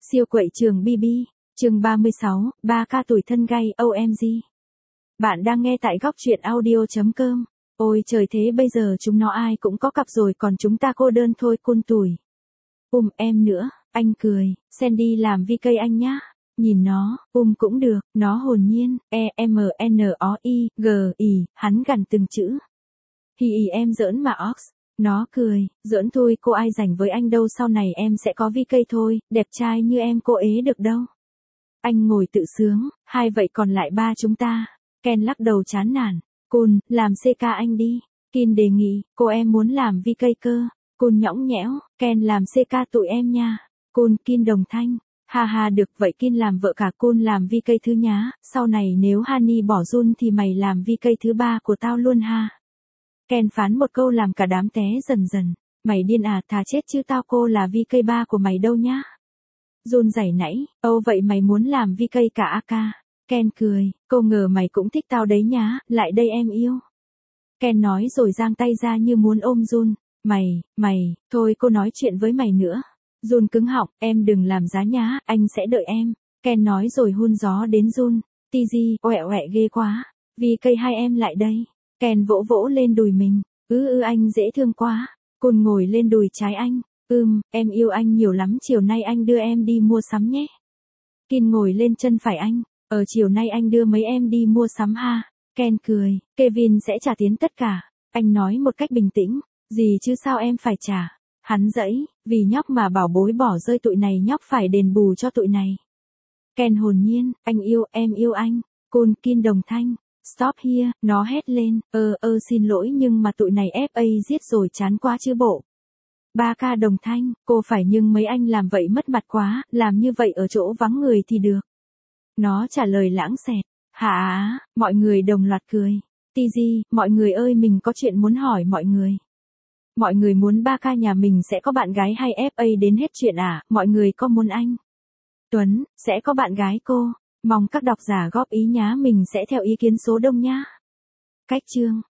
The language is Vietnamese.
Siêu quậy trường BB, chương 36, 3K tuổi thân gay OMG. Bạn đang nghe tại góc truyện audio.com. Ôi trời, thế bây giờ chúng nó ai cũng có cặp rồi, còn chúng ta cô đơn thôi cun tủi. Em nữa, anh cười, Sandy làm VK anh nhá. Nhìn nó, cũng được, nó hồn nhiên, EMNOIGI, hắn gằn từng chữ. Em giỡn mà Ox. Nó cười, giỡn thôi, cô ai rảnh với anh đâu, sau này em sẽ có VK thôi, đẹp trai như em cô ế được đâu. Anh ngồi tự sướng, hai vậy còn lại ba chúng ta. Ken lắc đầu chán nản, Cun, làm CK anh đi. Kin đề nghị, cô em muốn làm VK cơ. Cun nhõng nhẽo, Ken làm CK tụi em nha. Cun, Kin đồng thanh. Ha được, vậy Kin làm vợ cả, Cun làm VK thứ nhá, sau này nếu Honey bỏ Jun thì mày làm VK thứ ba của tao luôn ha. Ken phán một câu làm cả đám té dần. Mày điên à, thà chết chứ tao cô là VK ba của mày đâu nhá. Jun giãy nãy, vậy mày muốn làm VK cả AK. Ken cười, cô ngờ mày cũng thích tao đấy nhá, lại đây em yêu. Ken nói rồi giang tay ra như muốn ôm Jun. Mày, thôi cô nói chuyện với mày nữa. Jun cứng họng, em đừng làm giá nhá, anh sẽ đợi em. Ken nói rồi hun gió đến Jun. TG, oẹ ghê quá. VK hai em lại đây. Ken vỗ lên đùi mình. Anh dễ thương quá. Cun ngồi lên đùi trái anh. Em yêu anh nhiều lắm, chiều nay anh đưa em đi mua sắm nhé. Kin ngồi lên chân phải anh. Chiều nay anh đưa mấy em đi mua sắm ha. Ken cười, Kevin sẽ trả tiền tất cả. Anh nói một cách bình tĩnh. Gì chứ sao em phải trả. Hắn giãy, vì nhóc mà bảo bối bỏ rơi tụi này, nhóc phải đền bù cho tụi này. Ken hồn nhiên, anh yêu, em yêu anh. Cun, Kin đồng thanh. Stop here, nó hét lên, xin lỗi nhưng mà tụi này FA giết rồi, chán quá chứ bộ. 3K đồng thanh, cô phải, nhưng mấy anh làm vậy mất mặt quá, làm như vậy ở chỗ vắng người thì được. Nó trả lời lãng xẹt. Hả, mọi người đồng loạt cười. TG, mọi người ơi, mình có chuyện muốn hỏi mọi người. Mọi người muốn 3K nhà mình sẽ có bạn gái hay FA đến hết chuyện à, mọi người có muốn anh Tuấn sẽ có bạn gái cô? Mong các độc giả góp ý nhá, mình sẽ theo ý kiến số đông nhá. Cách chương